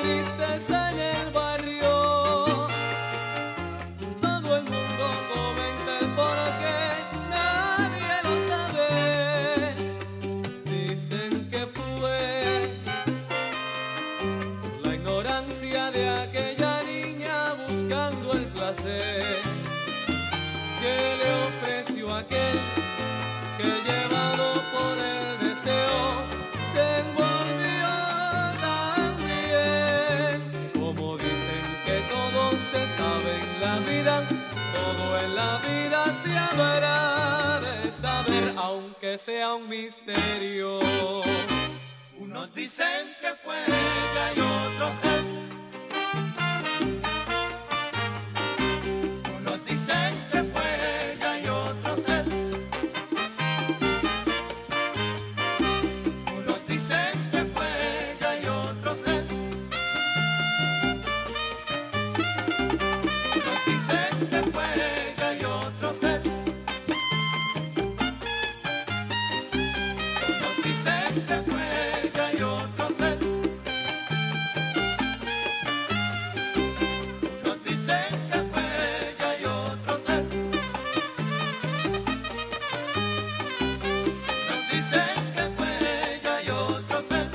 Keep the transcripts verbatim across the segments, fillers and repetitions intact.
tristeza en el barrio. Todo el mundo comenta el porqué, nadie lo sabe. Dicen que fue la ignorancia de aquella niña buscando el placer que le ofreció aquel que, llevado por el deseo, se envolvió tan bien. Como dicen que todo se sabe en la vida, todo en la vida se habrá de saber, aunque sea un misterio. Unos dicen que fue ella y otros él. Unos dicen que fue ella y otros él. Unos dicen que fue ella y otros él. Unos dicen que fue ella y otros él. Unos dicen que fue ella y otros él. Unos dicen que fue ella y otros él. Unos dicen que fue ella y otros él.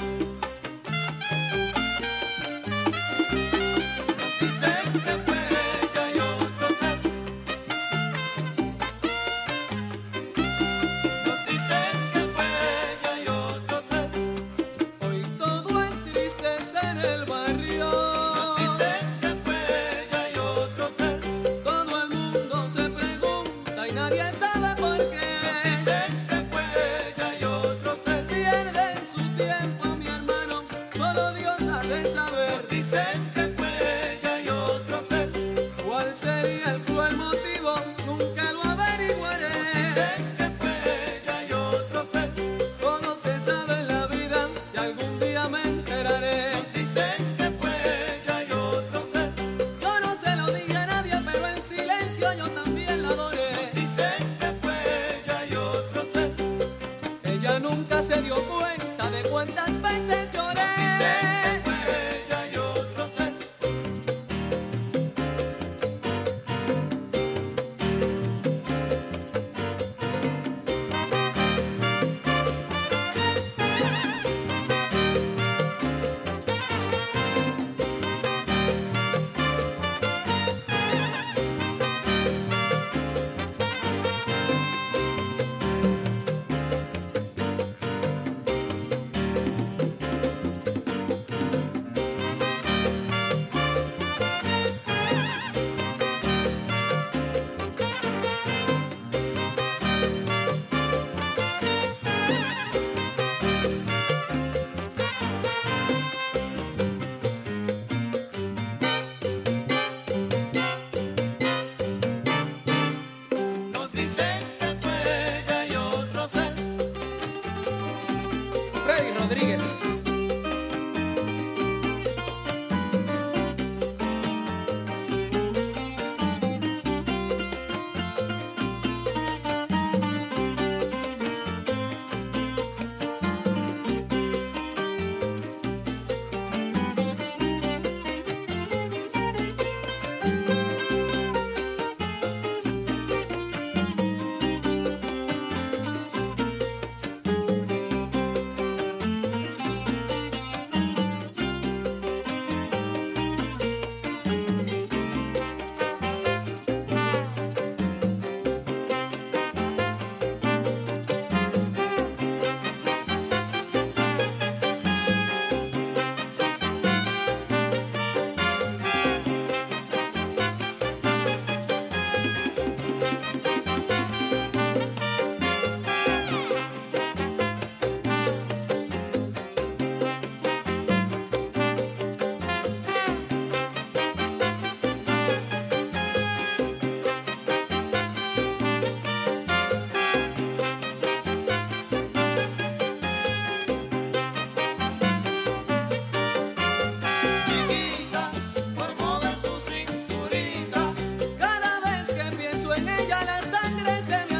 Unos dicen que fue ella y otros él. Unos dicen que fue ella y otros él. Hoy todo es tristeza en el barrio. Unos dicen que fue ella y otros él. Todo el mundo se pregunta y nadie sabe por Unos qué. dicen que fue ella y otros él. Pierden su tiempo, mi hermano, solo Dios ha de saber. Unos dicen que fue ella y otros él. ¿Cuál sería el cruel motivo? Nunca lo averiguaré. Dicen que fue ella y otros él. Todo se sabe en la vida y algún día me enteraré. Nos dicen que fue ella y otros él. Yo no se lo dije a nadie, pero en silencio yo también la adoré. Dicen que fue ella y otros él. Ella nunca se dio cuenta de cuántas veces lloré. Dicen que fue ella y otros él. Nos dicen que fue ella y otros él. Freddy Rodríguez.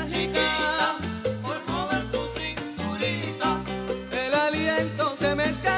se me escapa.